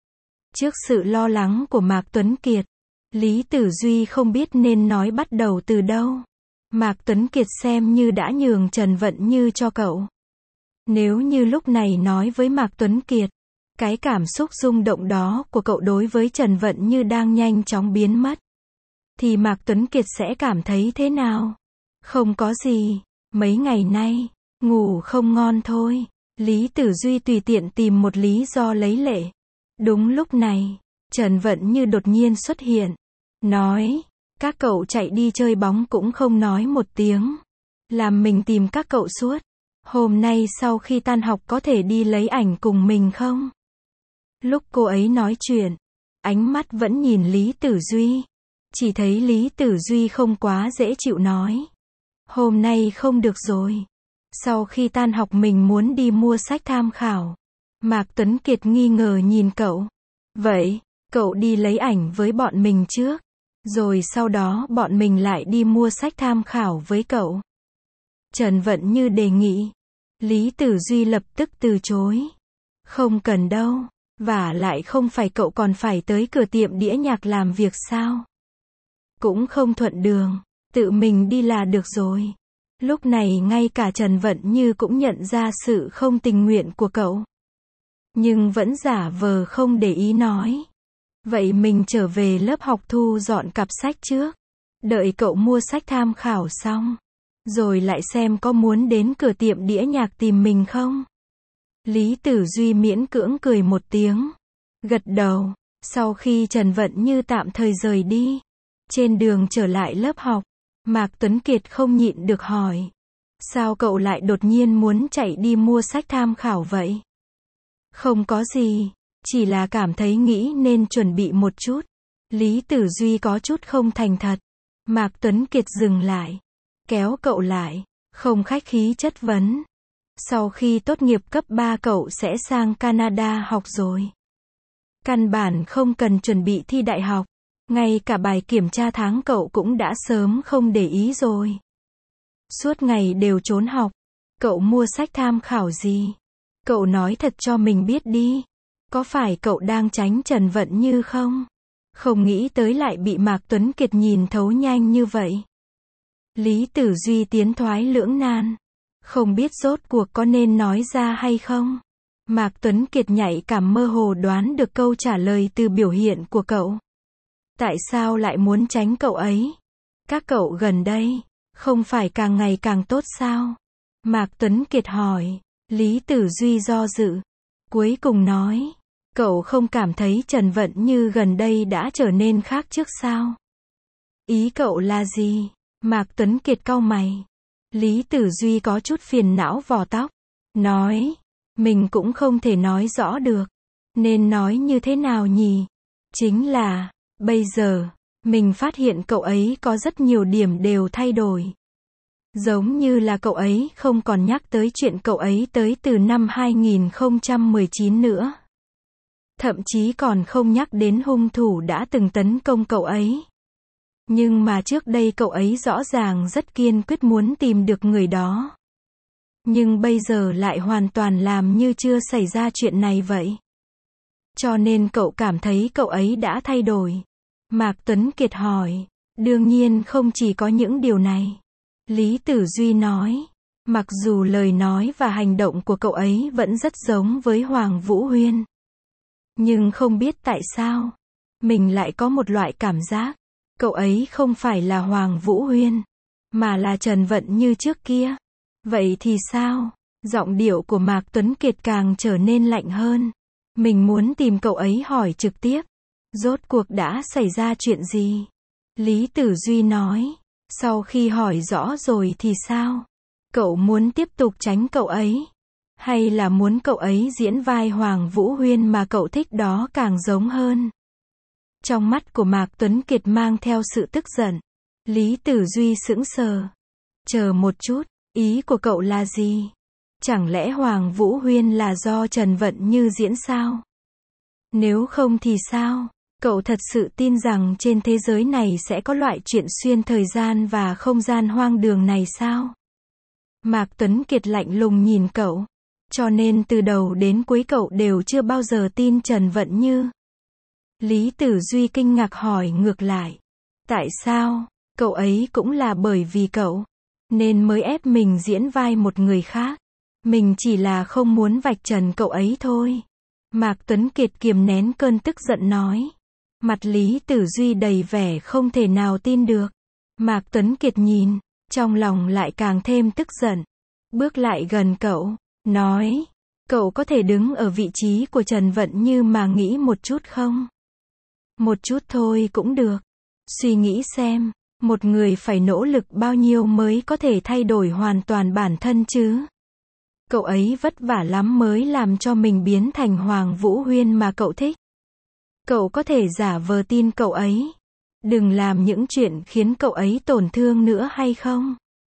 Trước sự lo lắng của Mạc Tuấn Kiệt, Lý Tử Duy không biết nên nói bắt đầu từ đâu. Mạc Tuấn Kiệt xem như đã nhường Trần Vận Như cho cậu. Nếu như lúc này nói với Mạc Tuấn Kiệt, cái cảm xúc rung động đó của cậu đối với Trần Vận Như đang nhanh chóng biến mất, thì Mạc Tuấn Kiệt sẽ cảm thấy thế nào? Không có gì, mấy ngày nay, ngủ không ngon thôi. Lý Tử Duy tùy tiện tìm một lý do lấy lệ. Đúng lúc này, Trần Vận Như đột nhiên xuất hiện, nói, các cậu chạy đi chơi bóng cũng không nói một tiếng, làm mình tìm các cậu suốt. Hôm nay sau khi tan học có thể đi lấy ảnh cùng mình không? Lúc cô ấy nói chuyện, ánh mắt vẫn nhìn Lý Tử Duy. Chỉ thấy Lý Tử Duy không quá dễ chịu nói, hôm nay không được rồi. Sau khi tan học mình muốn đi mua sách tham khảo. Mạc Tuấn Kiệt nghi ngờ nhìn cậu. Vậy, cậu đi lấy ảnh với bọn mình trước, rồi sau đó bọn mình lại đi mua sách tham khảo với cậu. Trần Vận Như đề nghị. Lý Tử Duy lập tức từ chối. Không cần đâu, vả lại không phải cậu còn phải tới cửa tiệm đĩa nhạc làm việc sao? Cũng không thuận đường, tự mình đi là được rồi. Lúc này ngay cả Trần Vận Như cũng nhận ra sự không tình nguyện của cậu, nhưng vẫn giả vờ không để ý nói. Vậy mình trở về lớp học thu dọn cặp sách trước. Đợi cậu mua sách tham khảo xong, rồi lại xem có muốn đến cửa tiệm đĩa nhạc tìm mình không? Lý Tử Duy miễn cưỡng cười một tiếng, gật đầu. Sau khi Trần Vận Như tạm thời rời đi, trên đường trở lại lớp học, Mạc Tuấn Kiệt không nhịn được hỏi, sao cậu lại đột nhiên muốn chạy đi mua sách tham khảo vậy? Không có gì, chỉ là cảm thấy nghĩ nên chuẩn bị một chút. Lý Tử Duy có chút không thành thật. Mạc Tuấn Kiệt dừng lại, kéo cậu lại, không khách khí chất vấn. Sau khi tốt nghiệp cấp ba cậu sẽ sang Canada học rồi. Căn bản không cần chuẩn bị thi đại học. Ngay cả bài kiểm tra tháng cậu cũng đã sớm không để ý rồi. Suốt ngày đều trốn học. Cậu mua sách tham khảo gì? Cậu nói thật cho mình biết đi. Có phải cậu đang tránh Trần Vận Như không? Không nghĩ tới lại bị Mạc Tuấn Kiệt nhìn thấu nhanh như vậy. Lý Tử Duy tiến thoái lưỡng nan. Không biết rốt cuộc có nên nói ra hay không? Mạc Tuấn Kiệt nhạy cảm mơ hồ đoán được câu trả lời từ biểu hiện của cậu. Tại sao lại muốn tránh cậu ấy? Các cậu gần đây, không phải càng ngày càng tốt sao? Mạc Tuấn Kiệt hỏi. Lý Tử Duy do dự, cuối cùng nói, Cậu không cảm thấy Trần Vận Như gần đây đã trở nên khác trước sao? Ý cậu là gì? Mạc Tuấn Kiệt cau mày. Lý Tử Duy có chút phiền não vò tóc. Nói, mình cũng không thể nói rõ được. Nên nói như thế nào nhỉ? Chính là, bây giờ, mình phát hiện cậu ấy có rất nhiều điểm đều thay đổi. Giống như là cậu ấy không còn nhắc tới chuyện cậu ấy tới từ năm hai nghìn không trăm mười chín nữa. Thậm chí còn không nhắc đến hung thủ đã từng tấn công cậu ấy. Nhưng mà trước đây cậu ấy rõ ràng rất kiên quyết muốn tìm được người đó. Nhưng bây giờ lại hoàn toàn làm như chưa xảy ra chuyện này vậy. Cho nên cậu cảm thấy cậu ấy đã thay đổi. Mạc Tuấn Kiệt hỏi. Đương nhiên không chỉ có những điều này. Lý Tử Duy nói. Mặc dù lời nói và hành động của cậu ấy vẫn rất giống với Hoàng Vũ Huyên. Nhưng không biết tại sao, mình lại có một loại cảm giác, cậu ấy không phải là Hoàng Vũ Huyên, mà là Trần Vận Như trước kia. Vậy thì sao? Giọng điệu của Mạc Tuấn Kiệt càng trở nên lạnh hơn. Mình muốn tìm cậu ấy hỏi trực tiếp. Rốt cuộc đã xảy ra chuyện gì? Lý Tử Duy nói. Sau khi hỏi rõ rồi thì sao? Cậu muốn tiếp tục tránh cậu ấy? Hay là muốn cậu ấy diễn vai Hoàng Vũ Huyên mà cậu thích đó càng giống hơn? Trong mắt của Mạc Tuấn Kiệt mang theo sự tức giận. Lý Tử Duy sững sờ. Chờ một chút, ý của cậu là gì? Chẳng lẽ Hoàng Vũ Huyên là do Trần Vận Như diễn sao? Nếu không thì sao? Cậu thật sự tin rằng trên thế giới này sẽ có loại chuyện xuyên thời gian và không gian hoang đường này sao? Mạc Tuấn Kiệt lạnh lùng nhìn cậu. Cho nên từ đầu đến cuối cậu đều chưa bao giờ tin Trần Vận Như. Lý Tử Duy kinh ngạc hỏi ngược lại. Tại sao? Cậu ấy cũng là bởi vì cậu, nên mới ép mình diễn vai một người khác. Mình chỉ là không muốn vạch trần cậu ấy thôi. Mạc Tuấn Kiệt kiềm nén cơn tức giận nói. Mặt Lý Tử Duy đầy vẻ không thể nào tin được. Mạc Tuấn Kiệt nhìn, trong lòng lại càng thêm tức giận. Bước lại gần cậu, nói, cậu có thể đứng ở vị trí của Trần Vận Như mà nghĩ một chút không? Một chút thôi cũng được. Suy nghĩ xem, một người phải nỗ lực bao nhiêu mới có thể thay đổi hoàn toàn bản thân chứ? Cậu ấy vất vả lắm mới làm cho mình biến thành Hoàng Vũ Huyên mà cậu thích. Cậu có thể giả vờ tin cậu ấy. Đừng làm những chuyện khiến cậu ấy tổn thương nữa hay không?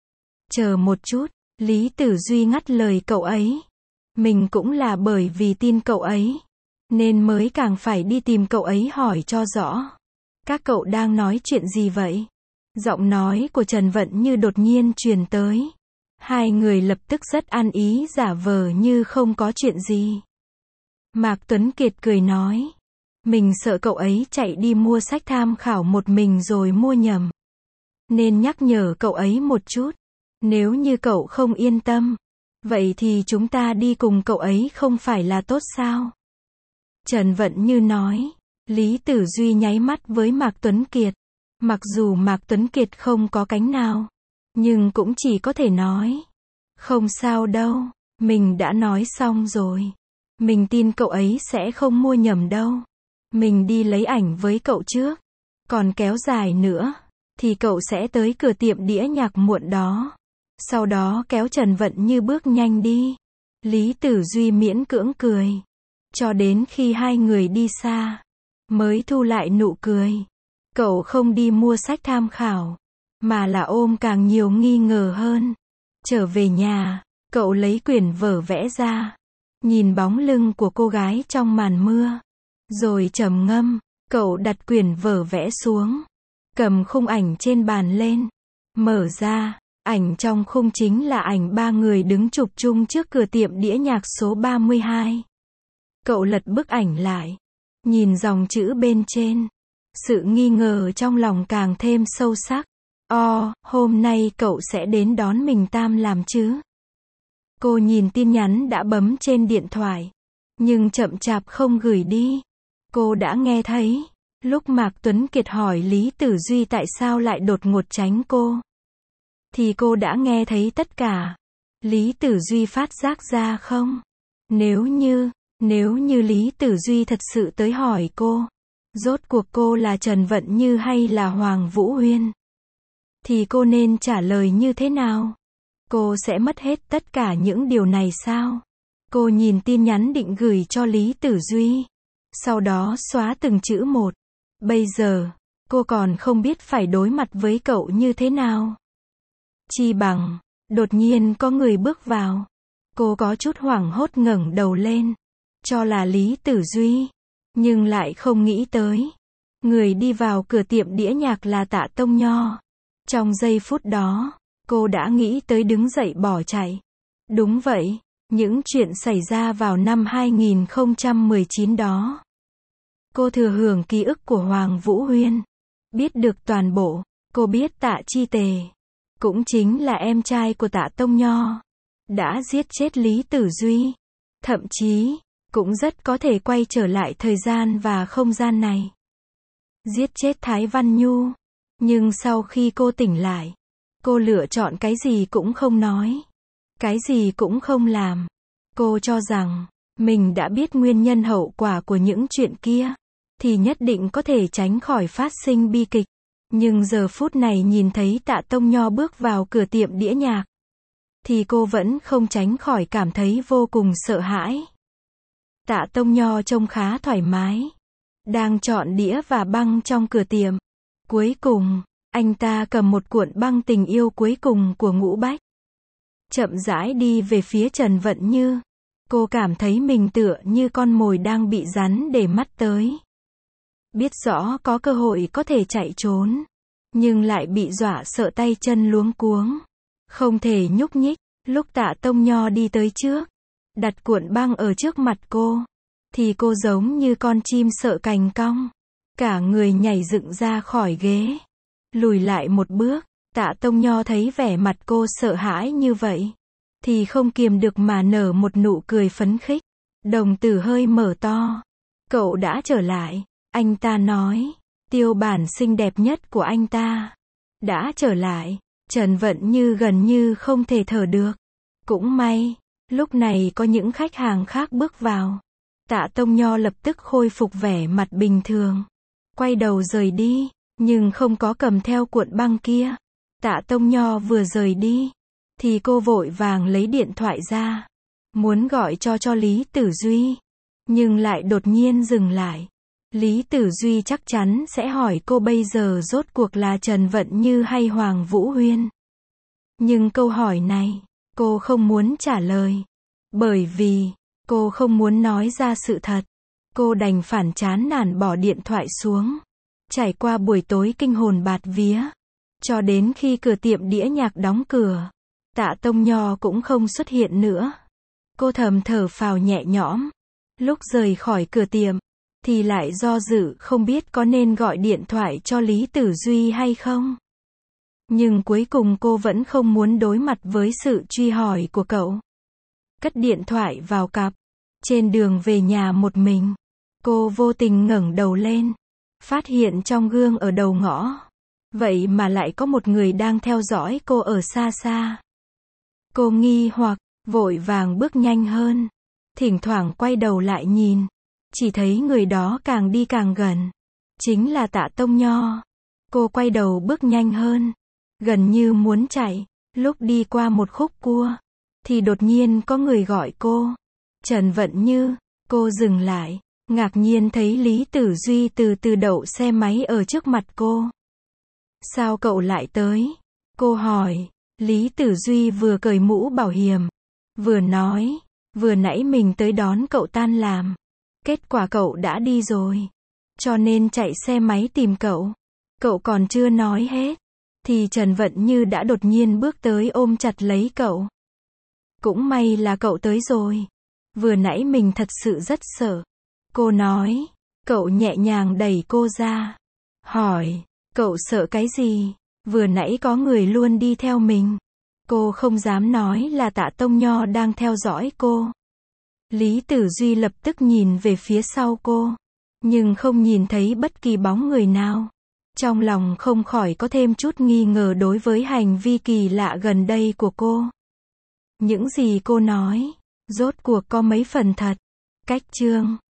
Chờ một chút, Lý Tử Duy ngắt lời cậu ấy. Mình cũng là bởi vì tin cậu ấy, nên mới càng phải đi tìm cậu ấy hỏi cho rõ. Các cậu đang nói chuyện gì vậy? Giọng nói của Trần Vận Như đột nhiên truyền tới. Hai người lập tức rất ăn ý giả vờ như không có chuyện gì. Mạc Tuấn Kiệt cười nói. Mình sợ cậu ấy chạy đi mua sách tham khảo một mình rồi mua nhầm. Nên nhắc nhở cậu ấy một chút. Nếu như cậu không yên tâm, vậy thì chúng ta đi cùng cậu ấy không phải là tốt sao? Trần Vận Như nói. Lý Tử Duy nháy mắt với Mạc Tuấn Kiệt. Mặc dù Mạc Tuấn Kiệt không có cánh nào, nhưng cũng chỉ có thể nói. Không sao đâu, mình đã nói xong rồi. Mình tin cậu ấy sẽ không mua nhầm đâu. Mình đi lấy ảnh với cậu trước. Còn kéo dài nữa, thì cậu sẽ tới cửa tiệm đĩa nhạc muộn đó. Sau đó kéo Trần Vận Như bước nhanh đi. Lý Tử Duy miễn cưỡng cười. Cho đến khi hai người đi xa, mới thu lại nụ cười. Cậu không đi mua sách tham khảo, mà là ôm càng nhiều nghi ngờ hơn. Trở về nhà, cậu lấy quyển vở vẽ ra. Nhìn bóng lưng của cô gái trong màn mưa. Rồi trầm ngâm, cậu đặt quyển vở vẽ xuống. Cầm khung ảnh trên bàn lên. Mở ra, ảnh trong khung chính là ảnh ba người đứng chụp chung trước cửa tiệm đĩa nhạc số ba mươi hai. Cậu lật bức ảnh lại. Nhìn dòng chữ bên trên. Sự nghi ngờ trong lòng càng thêm sâu sắc. O, hôm nay cậu sẽ đến đón mình Tam làm chứ? Cô nhìn tin nhắn đã bấm trên điện thoại. Nhưng chậm chạp không gửi đi. Cô đã nghe thấy. Lúc Mạc Tuấn Kiệt hỏi Lý Tử Duy tại sao lại đột ngột tránh cô, thì cô đã nghe thấy tất cả. Lý Tử Duy phát giác ra không? Nếu như, Nếu như Lý Tử Duy thật sự tới hỏi cô, rốt cuộc cô là Trần Vận Như hay là Hoàng Vũ Huyên, thì cô nên trả lời như thế nào? Cô sẽ mất hết tất cả những điều này sao? Cô nhìn tin nhắn định gửi cho Lý Tử Duy, sau đó xóa từng chữ một. Bây giờ, cô còn không biết phải đối mặt với cậu như thế nào. Chi bằng, đột nhiên có người bước vào. Cô có chút hoảng hốt ngẩng đầu lên, cho là Lý Tử Duy, nhưng lại không nghĩ tới. Người đi vào cửa tiệm đĩa nhạc là Tạ Tông Nho. Trong giây phút đó, cô đã nghĩ tới đứng dậy bỏ chạy. Đúng vậy, những chuyện xảy ra vào năm hai nghìn không trăm mười chín đó. Cô thừa hưởng ký ức của Hoàng Vũ Huyên, biết được toàn bộ. Cô biết Tạ Chi Tề, cũng chính là em trai của Tạ Tông Nho, đã giết chết Lý Tử Duy. Thậm chí, cũng rất có thể quay trở lại thời gian và không gian này. Giết chết Thái Văn Nhu. Nhưng sau khi cô tỉnh lại, cô lựa chọn cái gì cũng không nói, cái gì cũng không làm. Cô cho rằng, mình đã biết nguyên nhân hậu quả của những chuyện kia, thì nhất định có thể tránh khỏi phát sinh bi kịch. Nhưng giờ phút này nhìn thấy Tạ Tông Nho bước vào cửa tiệm đĩa nhạc, thì cô vẫn không tránh khỏi cảm thấy vô cùng sợ hãi. Tạ Tông Nho trông khá thoải mái, đang chọn đĩa và băng trong cửa tiệm. Cuối cùng, anh ta cầm một cuộn băng Tình Yêu Cuối Cùng của Ngũ Bách, chậm rãi đi về phía Trần Vận Như. Cô cảm thấy mình tựa như con mồi đang bị rắn để mắt tới. Biết rõ có cơ hội có thể chạy trốn, nhưng lại bị dọa sợ tay chân luống cuống, không thể nhúc nhích. Lúc Tạ Tông Nho đi tới trước, đặt cuộn băng ở trước mặt cô, thì cô giống như con chim sợ cành cong, cả người nhảy dựng ra khỏi ghế, lùi lại một bước. Tạ Tông Nho thấy vẻ mặt cô sợ hãi như vậy, thì không kiềm được mà nở một nụ cười phấn khích, đồng tử hơi mở to. Cậu đã trở lại, anh ta nói. Tiêu bản xinh đẹp nhất của anh ta đã trở lại. Trần Vận Như gần như không thể thở được. Cũng may, lúc này có những khách hàng khác bước vào. Tạ Tông Nho lập tức khôi phục vẻ mặt bình thường, quay đầu rời đi, nhưng không có cầm theo cuộn băng kia. Tạ Tông Nho vừa rời đi, thì cô vội vàng lấy điện thoại ra, muốn gọi cho cho Lý Tử Duy, nhưng lại đột nhiên dừng lại. Lý Tử Duy chắc chắn sẽ hỏi cô bây giờ rốt cuộc là Trần Vận Như hay Hoàng Vũ Huyên. Nhưng câu hỏi này, cô không muốn trả lời, bởi vì cô không muốn nói ra sự thật. Cô đành phản chán nản bỏ điện thoại xuống. Trải qua buổi tối kinh hồn bạt vía, cho đến khi cửa tiệm đĩa nhạc đóng cửa, Tạ Tông Nho cũng không xuất hiện nữa. Cô thầm thở phào nhẹ nhõm. Lúc rời khỏi cửa tiệm, thì lại do dự không biết có nên gọi điện thoại cho Lý Tử Duy hay không. Nhưng cuối cùng cô vẫn không muốn đối mặt với sự truy hỏi của cậu. Cất điện thoại vào cặp. Trên đường về nhà một mình, cô vô tình ngẩng đầu lên, phát hiện trong gương ở đầu ngõ, vậy mà lại có một người đang theo dõi cô ở xa xa. Cô nghi hoặc, vội vàng bước nhanh hơn, thỉnh thoảng quay đầu lại nhìn, chỉ thấy người đó càng đi càng gần, chính là Tạ Tông Nho. Cô quay đầu bước nhanh hơn, gần như muốn chạy. Lúc đi qua một khúc cua, thì đột nhiên có người gọi cô. Trần Vận Như. Cô dừng lại, ngạc nhiên thấy Lý Tử Duy từ từ đậu xe máy ở trước mặt cô. Sao cậu lại tới? Cô hỏi. Lý Tử Duy vừa cởi mũ bảo hiểm, vừa nói, vừa nãy mình tới đón cậu tan làm, kết quả cậu đã đi rồi, cho nên chạy xe máy tìm cậu. Cậu còn chưa nói hết, thì Trần Vận Như đã đột nhiên bước tới ôm chặt lấy cậu. Cũng may là cậu tới rồi. Vừa nãy mình thật sự rất sợ. Cô nói. Cậu nhẹ nhàng đẩy cô ra. Hỏi. Cậu sợ cái gì? Vừa nãy có người luôn đi theo mình. Cô không dám nói là Tạ Tông Nho đang theo dõi cô. Lý Tử Duy lập tức nhìn về phía sau cô, nhưng không nhìn thấy bất kỳ bóng người nào. Trong lòng không khỏi có thêm chút nghi ngờ đối với hành vi kỳ lạ gần đây của cô. Những gì cô nói, rốt cuộc có mấy phần thật. Cách chương